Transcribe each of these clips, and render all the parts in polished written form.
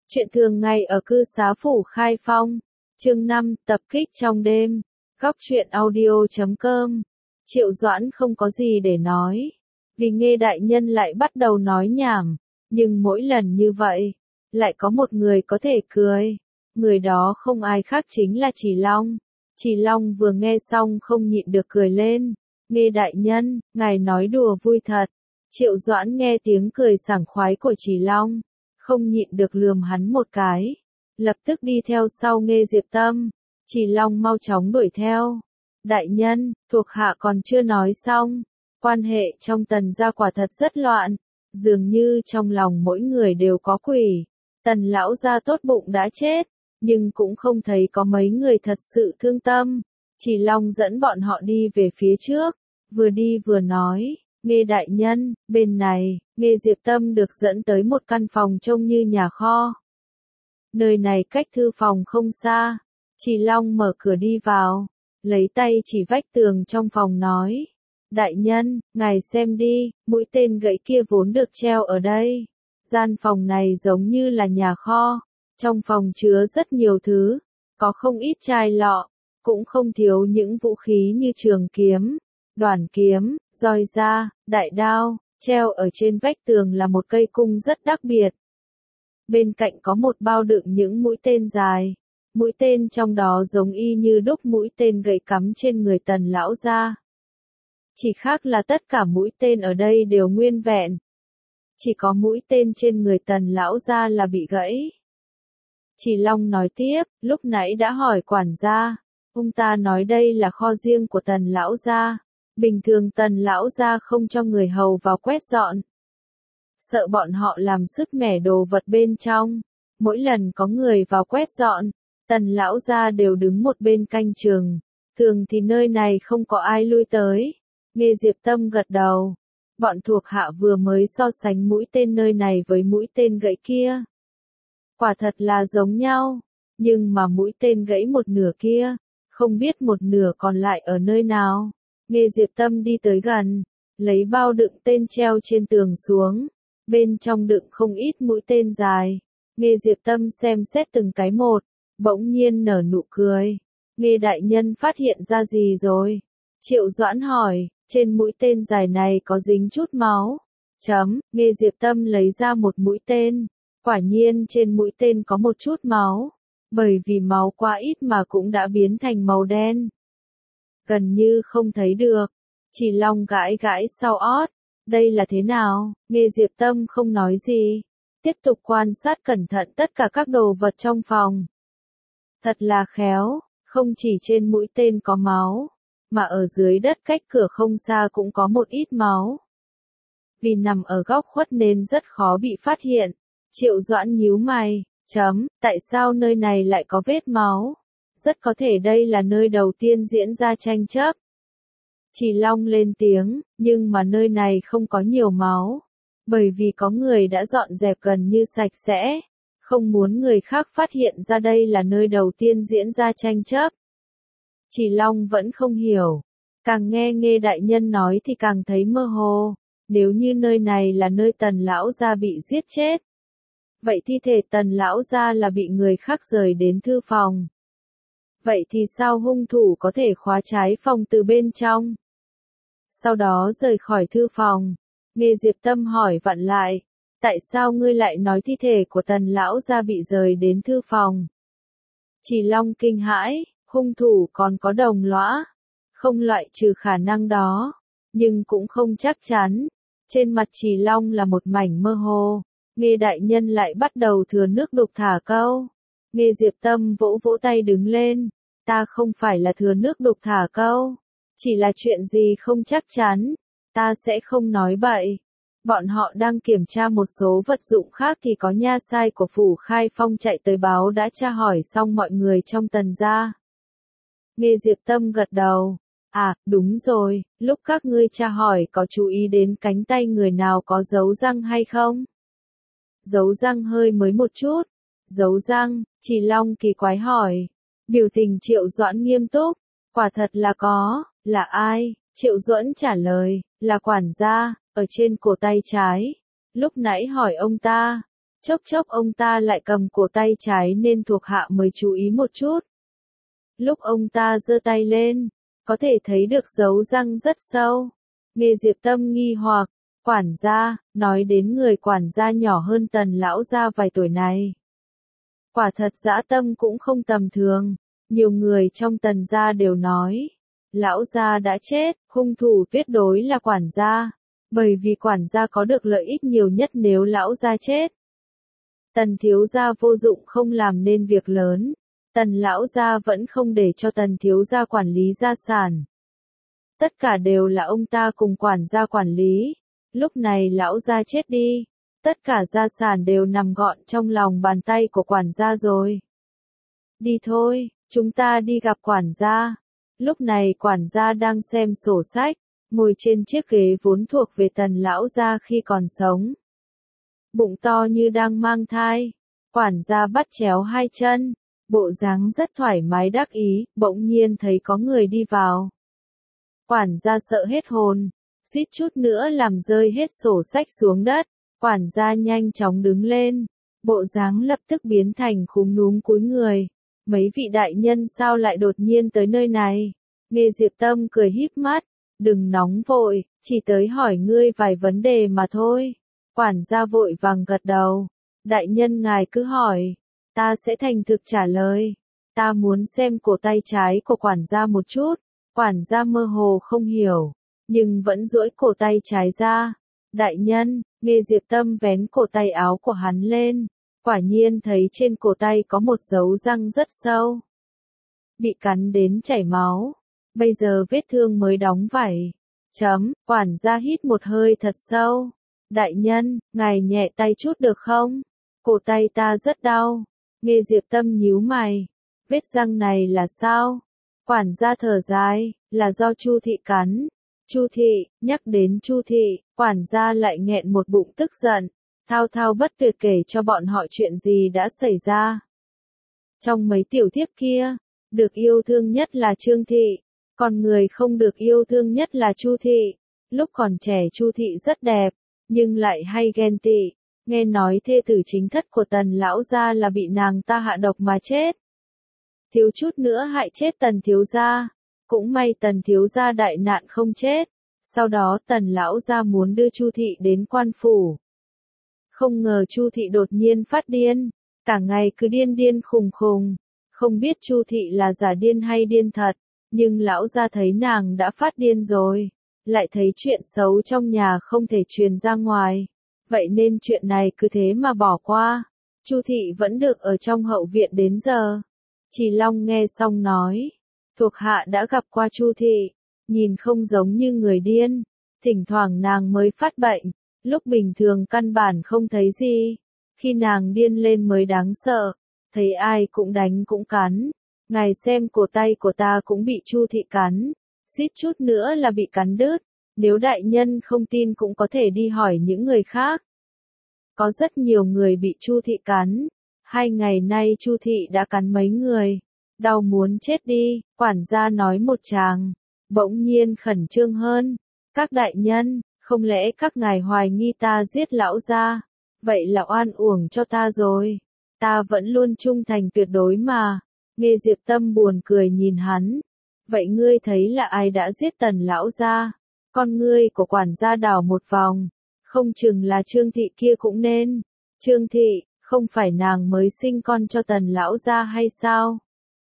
Chuyện thường ngày ở cư xá phủ Khai Phong, chương 5, tập kích trong đêm, góc truyện audio.com. Triệu Doãn không có gì để nói, vì nghe đại nhân lại bắt đầu nói nhảm, nhưng mỗi lần như vậy, lại có một người có thể cười, người đó không ai khác chính là Chỉ Long. Chỉ Long vừa nghe xong không nhịn được cười lên, nghe đại nhân, ngài nói đùa vui thật. Triệu Doãn nghe tiếng cười sảng khoái của Chỉ Long, không nhịn được lườm hắn một cái, lập tức đi theo sau Nghê Diệp Tâm. Chỉ Long mau chóng đuổi theo. Đại nhân, thuộc hạ còn chưa nói xong, quan hệ trong Tần gia quả thật rất loạn, dường như trong lòng mỗi người đều có quỷ. Tần lão gia tốt bụng đã chết, nhưng cũng không thấy có mấy người thật sự thương tâm. Chỉ Long dẫn bọn họ đi về phía trước, vừa đi vừa nói, Nghê đại nhân, bên này, Nghê Diệp Tâm được dẫn tới một căn phòng trông như nhà kho. Nơi này cách thư phòng không xa. Chỉ Long mở cửa đi vào, lấy tay chỉ vách tường trong phòng nói, đại nhân, ngài xem đi, mũi tên gậy kia vốn được treo ở đây. Gian phòng này giống như là nhà kho, trong phòng chứa rất nhiều thứ, có không ít chai lọ, cũng không thiếu những vũ khí như trường kiếm, đoản kiếm, roi da, đại đao. Treo ở trên vách tường là một cây cung rất đặc biệt. Bên cạnh có một bao đựng những mũi tên dài, mũi tên trong đó giống y như đúc mũi tên gậy cắm trên người Tần lão gia. Chỉ khác là tất cả mũi tên ở đây đều nguyên vẹn. Chỉ có mũi tên trên người Tần lão gia là bị gãy. Chỉ Long nói tiếp, lúc nãy đã hỏi quản gia, ông ta nói đây là kho riêng của Tần lão gia. Bình thường Tần lão gia không cho người hầu vào quét dọn, sợ bọn họ làm sứt mẻ đồ vật bên trong. Mỗi lần có người vào quét dọn, Tần lão gia đều đứng một bên canh chừng. Thường thì nơi này không có ai lui tới. Nghê Diệp Tâm gật đầu. Bọn thuộc hạ vừa mới so sánh mũi tên nơi này với mũi tên gãy kia. Quả thật là giống nhau, nhưng mà mũi tên gãy một nửa kia, không biết một nửa còn lại ở nơi nào. Nghê Diệp Tâm đi tới gần, lấy bao đựng tên treo trên tường xuống, bên trong đựng không ít mũi tên dài. Nghê Diệp Tâm xem xét từng cái một, bỗng nhiên nở nụ cười. Nghê đại nhân phát hiện ra gì rồi? Triệu Doãn hỏi, trên mũi tên dài này có dính chút máu. Nghê Diệp Tâm lấy ra một mũi tên, quả nhiên trên mũi tên có một chút máu, bởi vì máu quá ít mà cũng đã biến thành màu đen. Gần như không thấy được. Chỉ Long gãi gãi sau ót, đây là thế nào? Nghê Diệp Tâm không nói gì, tiếp tục quan sát cẩn thận tất cả các đồ vật trong phòng. Thật là khéo, không chỉ trên mũi tên có máu, mà ở dưới đất cách cửa không xa cũng có một ít máu. Vì nằm ở góc khuất nên rất khó bị phát hiện. Triệu Doãn nhíu mày, tại sao nơi này lại có vết máu? Rất có thể đây là nơi đầu tiên diễn ra tranh chấp. Chỉ Long lên tiếng, nhưng mà nơi này không có nhiều máu, bởi vì có người đã dọn dẹp gần như sạch sẽ, không muốn người khác phát hiện ra đây là nơi đầu tiên diễn ra tranh chấp. Chỉ Long vẫn không hiểu, càng nghe Nghê đại nhân nói thì càng thấy mơ hồ. Nếu như nơi này là nơi Tần lão gia bị giết chết, vậy thi thể Tần lão gia là bị người khác rời đến thư phòng. Vậy thì sao hung thủ có thể khóa trái phòng từ bên trong, sau đó rời khỏi thư phòng? Nghê Diệp Tâm hỏi vặn lại, tại sao ngươi lại nói thi thể của Tần lão gia bị rời đến thư phòng? Chỉ Long kinh hãi, hung thủ còn có đồng lõa, không loại trừ khả năng đó, nhưng cũng không chắc chắn. Trên mặt Chỉ Long là một mảnh mơ hồ. Nghê đại nhân lại bắt đầu thừa nước đục thả câu. Nghê Diệp Tâm vỗ vỗ tay đứng lên, ta không phải là thừa nước đục thả câu, chỉ là chuyện gì không chắc chắn, ta sẽ không nói bậy. Bọn họ đang kiểm tra một số vật dụng khác thì có nha sai của phủ Khai Phong chạy tới báo đã tra hỏi xong mọi người trong Tần gia. Nghê Diệp Tâm gật đầu, đúng rồi, lúc các ngươi tra hỏi có chú ý đến cánh tay người nào có dấu răng hay không? Dấu răng hơi mới một chút. Dấu răng? Chỉ Long kỳ quái hỏi. Biểu tình Triệu Doãn nghiêm túc, quả thật là có. Là ai? Triệu Doãn trả lời, là quản gia, ở trên cổ tay trái. Lúc nãy hỏi ông ta, Chốc chốc ông ta lại cầm cổ tay trái nên thuộc hạ mới chú ý một chút. Lúc ông ta giơ tay lên, có thể thấy được dấu răng rất sâu. Nghe Diệp Tâm nghi hoặc, quản gia, nói đến người quản gia nhỏ hơn Tần lão gia vài tuổi này. Quả thật dã tâm cũng không tầm thường, nhiều người trong Tần gia đều nói, lão gia đã chết, hung thủ tuyệt đối là quản gia, bởi vì quản gia có được lợi ích nhiều nhất nếu lão gia chết. Tần thiếu gia vô dụng không làm nên việc lớn, Tần lão gia vẫn không để cho Tần thiếu gia quản lý gia sản. Tất cả đều là ông ta cùng quản gia quản lý, lúc này lão gia chết đi, tất cả gia sản đều nằm gọn trong lòng bàn tay của quản gia rồi. Đi thôi, chúng ta đi gặp quản gia. Lúc này quản gia đang xem sổ sách, ngồi trên chiếc ghế vốn thuộc về Tần lão gia khi còn sống. Bụng to như đang mang thai, quản gia bắt chéo hai chân, bộ dáng rất thoải mái đắc ý, bỗng nhiên thấy có người đi vào. Quản gia sợ hết hồn, suýt chút nữa làm rơi hết sổ sách xuống đất, quản gia nhanh chóng đứng lên, bộ dáng lập tức biến thành khúm núm cúi người. Mấy vị đại nhân sao lại đột nhiên tới nơi này? Nghe Diệp Tâm cười híp mắt, đừng nóng vội, chỉ tới hỏi ngươi vài vấn đề mà thôi. Quản gia vội vàng gật đầu, đại nhân ngài cứ hỏi, ta sẽ thành thực trả lời. Ta muốn xem cổ tay trái của quản gia một chút. Quản gia mơ hồ không hiểu, nhưng vẫn duỗi cổ tay trái ra. Đại nhân, nghe Diệp Tâm vén cổ tay áo của hắn lên, quả nhiên thấy trên cổ tay có một dấu răng rất sâu. Bị cắn đến chảy máu, bây giờ vết thương mới đóng vảy. Quản gia hít một hơi thật sâu. Đại nhân, ngài nhẹ tay chút được không? Cổ tay ta rất đau. Nghe Diệp Tâm nhíu mày. Vết răng này là sao? Quản gia thở dài, là do Chu thị cắn. Chu thị, nhắc đến Chu thị, quản gia lại nghẹn một bụng tức giận, thao thao bất tuyệt kể cho bọn họ chuyện gì đã xảy ra. Trong mấy tiểu thiếp kia, được yêu thương nhất là Trương thị, còn người không được yêu thương nhất là Chu thị. Lúc còn trẻ Chu thị rất đẹp, nhưng lại hay ghen tị, nghe nói thê tử chính thất của Tần lão gia là bị nàng ta hạ độc mà chết. Thiếu chút nữa hại chết Tần thiếu gia, cũng may Tần thiếu gia đại nạn không chết. Sau đó Tần lão gia muốn đưa Chu thị đến quan phủ. Không ngờ Chu thị đột nhiên phát điên, cả ngày cứ điên điên khùng khùng, không biết Chu thị là giả điên hay điên thật, nhưng lão gia thấy nàng đã phát điên rồi, lại thấy chuyện xấu trong nhà không thể truyền ra ngoài, vậy nên chuyện này cứ thế mà bỏ qua. Chu thị vẫn được ở trong hậu viện đến giờ. Chỉ Long nghe xong nói, thuộc hạ đã gặp qua Chu thị, nhìn không giống như người điên, thỉnh thoảng nàng mới phát bệnh, lúc bình thường căn bản không thấy gì, khi nàng điên lên mới đáng sợ, thấy ai cũng đánh cũng cắn. Ngài xem cổ tay của ta cũng bị Chu thị cắn, suýt chút nữa là bị cắn đứt, nếu đại nhân không tin cũng có thể đi hỏi những người khác. Có rất nhiều người bị Chu thị cắn, 2 ngày nay Chu thị đã cắn mấy người, đau muốn chết đi, quản gia nói một tràng, bỗng nhiên khẩn trương hơn. Các đại nhân, không lẽ các ngài hoài nghi ta giết lão gia? Vậy là oan uổng cho ta rồi, ta vẫn luôn trung thành tuyệt đối mà. Nghe Diệp Tâm buồn cười nhìn hắn, vậy ngươi thấy là ai đã giết Tần lão gia? Con ngươi của quản gia đảo một vòng, không chừng là Trương thị kia cũng nên. Trương thị, không phải nàng mới sinh con cho Tần lão gia hay sao?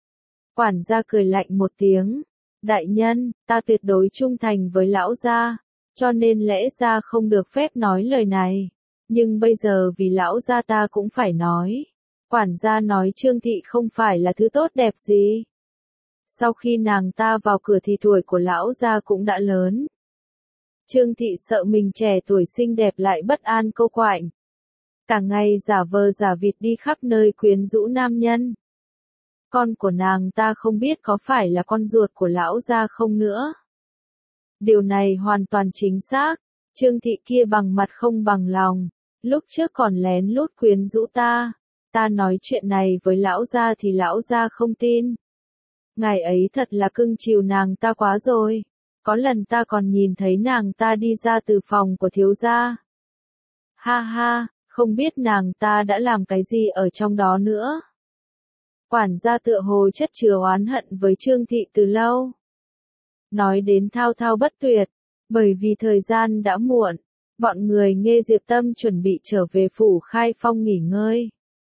Quản gia cười lạnh một tiếng, đại nhân, ta tuyệt đối trung thành với lão gia, cho nên lẽ ra không được phép nói lời này, nhưng bây giờ vì lão gia ta cũng phải nói. Quản gia nói Trương thị không phải là thứ tốt đẹp gì. Sau khi nàng ta vào cửa thì tuổi của lão gia cũng đã lớn. Trương thị sợ mình trẻ tuổi xinh đẹp lại bất an câu quạnh, cả ngày giả vờ giả vịt đi khắp nơi quyến rũ nam nhân. Con của nàng ta không biết có phải là con ruột của lão gia không nữa. Điều này hoàn toàn chính xác, Trương thị kia bằng mặt không bằng lòng, lúc trước còn lén lút quyến rũ ta. Ta nói chuyện này với lão gia thì lão gia không tin. Ngài ấy thật là cưng chiều nàng ta quá rồi. Có lần ta còn nhìn thấy nàng ta đi ra từ phòng của thiếu gia. Ha ha, không biết nàng ta đã làm cái gì ở trong đó nữa. Quản gia tựa hồ chất chứa oán hận với Trương Thị từ lâu. Nói đến thao thao bất tuyệt, bởi vì thời gian đã muộn, bọn người Nghê Diệp Tâm chuẩn bị trở về phủ Khai Phong nghỉ ngơi.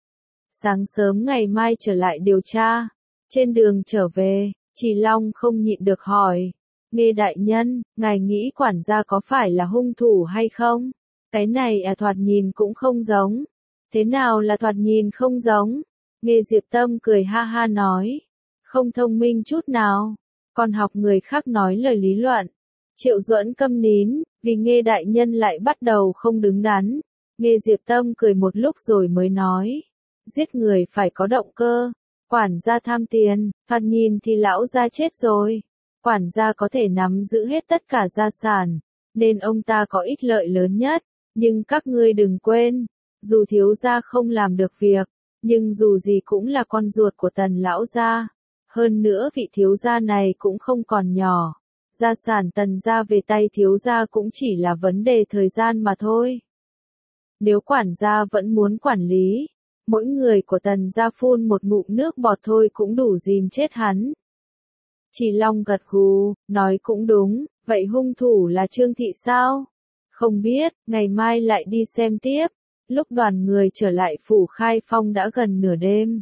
Sáng sớm ngày mai trở lại điều tra, trên đường trở về, Trì Long không nhịn được hỏi, Nghê đại nhân, ngài nghĩ quản gia có phải là hung thủ hay không? Cái này thoạt nhìn cũng không giống. Thế nào là thoạt nhìn không giống? Nghê Diệp Tâm cười ha ha nói, không thông minh chút nào, còn học người khác nói lời lý luận. Triệu Duẫn câm nín, vì Nghê đại nhân lại bắt đầu không đứng đắn. Nghê Diệp Tâm cười một lúc rồi mới nói, giết người phải có động cơ, quản gia tham tiền, thoạt nhìn thì lão gia chết rồi. Quản gia có thể nắm giữ hết tất cả gia sản, nên ông ta có ích lợi lớn nhất, nhưng các ngươi đừng quên, dù thiếu gia không làm được việc, nhưng dù gì cũng là con ruột của Tần lão gia, hơn nữa vị thiếu gia này cũng không còn nhỏ, gia sản Tần gia về tay thiếu gia cũng chỉ là vấn đề thời gian mà thôi. Nếu quản gia vẫn muốn quản lý, mỗi người của Tần gia phun một ngụm nước bọt thôi cũng đủ dìm chết hắn. Trì Long gật gù, nói cũng đúng, vậy hung thủ là Trương Thị sao? Không biết, ngày mai lại đi xem tiếp. Lúc đoàn người trở lại phủ Khai Phong đã gần nửa đêm.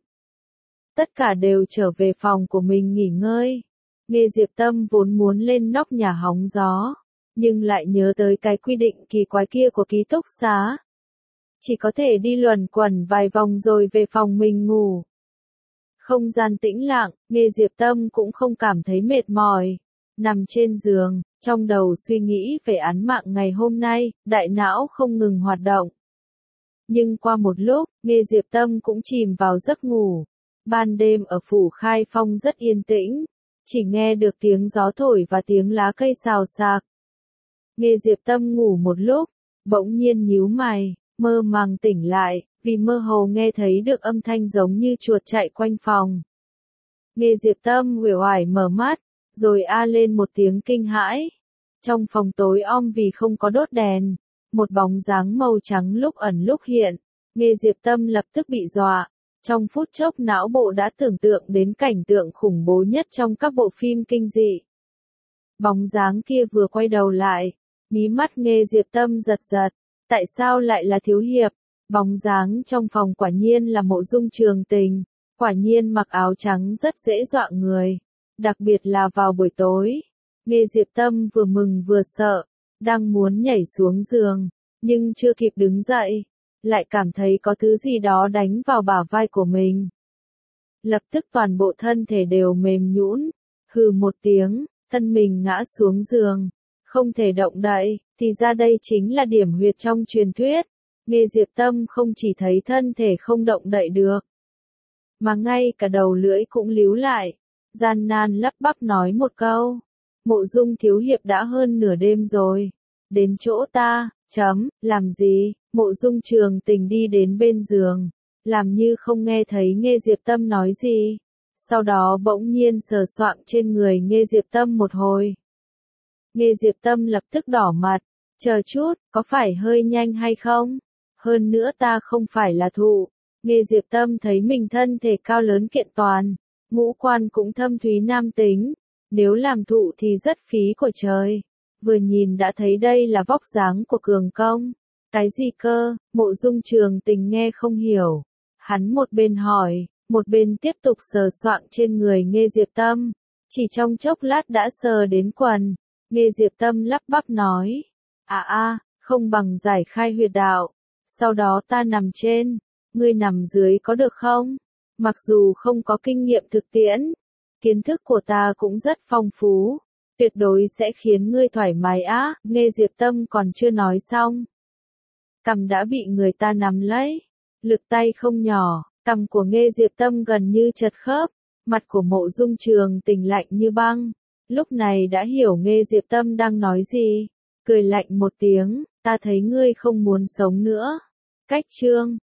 Tất cả đều trở về phòng của mình nghỉ ngơi. Nghê Diệp Tâm vốn muốn lên nóc nhà hóng gió, nhưng lại nhớ tới cái quy định kỳ quái kia của ký túc xá. Chỉ có thể đi luẩn quẩn vài vòng rồi về phòng mình ngủ. Không gian tĩnh lặng, Nghê Diệp Tâm cũng không cảm thấy mệt mỏi. Nằm trên giường, trong đầu suy nghĩ về án mạng ngày hôm nay, đại não không ngừng hoạt động. Nhưng qua một lúc, Nghê Diệp Tâm cũng chìm vào giấc ngủ. Ban đêm ở phủ Khai Phong rất yên tĩnh, chỉ nghe được tiếng gió thổi và tiếng lá cây xào xạc. Nghê Diệp Tâm ngủ một lúc, bỗng nhiên nhíu mày, mơ màng tỉnh lại, vì mơ hồ nghe thấy được âm thanh giống như chuột chạy quanh phòng. Nghê Diệp Tâm uể oải mở mắt, rồi a lên một tiếng kinh hãi. Trong phòng tối om vì không có đốt đèn, một bóng dáng màu trắng lúc ẩn lúc hiện. Nghê Diệp Tâm lập tức bị dọa. Trong phút chốc não bộ đã tưởng tượng đến cảnh tượng khủng bố nhất trong các bộ phim kinh dị. Bóng dáng kia vừa quay đầu lại, mí mắt Nghê Diệp Tâm giật giật. Tại sao lại là thiếu hiệp? Bóng dáng trong phòng quả nhiên là Mộ Dung Trường Tình. Quả nhiên mặc áo trắng rất dễ dọa người. Đặc biệt là vào buổi tối. Nghê Diệp Tâm vừa mừng vừa sợ, đang muốn nhảy xuống giường, nhưng chưa kịp đứng dậy, lại cảm thấy có thứ gì đó đánh vào bả vai của mình. Lập tức toàn bộ thân thể đều mềm nhũn, hừ một tiếng, thân mình ngã xuống giường, không thể động đậy, thì ra đây chính là điểm huyệt trong truyền thuyết. Nghê Diệp Tâm không chỉ thấy thân thể không động đậy được, mà ngay cả đầu lưỡi cũng líu lại, gian nan lắp bắp nói một câu. Mộ Dung thiếu hiệp đã hơn nửa đêm rồi. Đến chỗ ta, làm gì? Mộ Dung Trường Tình đi đến bên giường, làm như không nghe thấy Nghê Diệp Tâm nói gì. Sau đó bỗng nhiên sờ soạng trên người Nghê Diệp Tâm một hồi. Nghê Diệp Tâm lập tức đỏ mặt, chờ chút, có phải hơi nhanh hay không? Hơn nữa ta không phải là thụ. Nghê Diệp Tâm thấy mình thân thể cao lớn kiện toàn, ngũ quan cũng thâm thúy nam tính. Nếu làm thụ thì rất phí của trời. Vừa nhìn đã thấy đây là vóc dáng của cường công. Cái gì cơ? Mộ Dung Trường Tình nghe không hiểu. Hắn một bên hỏi, một bên tiếp tục sờ soạng trên người Nghê Diệp Tâm. Chỉ trong chốc lát đã sờ đến quần. Nghê Diệp Tâm lắp bắp nói. Không bằng giải khai huyệt đạo. Sau đó ta nằm trên, ngươi nằm dưới có được không? Mặc dù không có kinh nghiệm thực tiễn, kiến thức của ta cũng rất phong phú, tuyệt đối sẽ khiến ngươi thoải mái á. Nghê Diệp Tâm còn chưa nói xong, cằm đã bị người ta nắm lấy, lực tay không nhỏ, cằm của Nghê Diệp Tâm gần như chật khớp, mặt của Mộ Dung Trường Tình lạnh như băng, lúc này đã hiểu Nghê Diệp Tâm đang nói gì, cười lạnh một tiếng, ta thấy ngươi không muốn sống nữa. Cách chương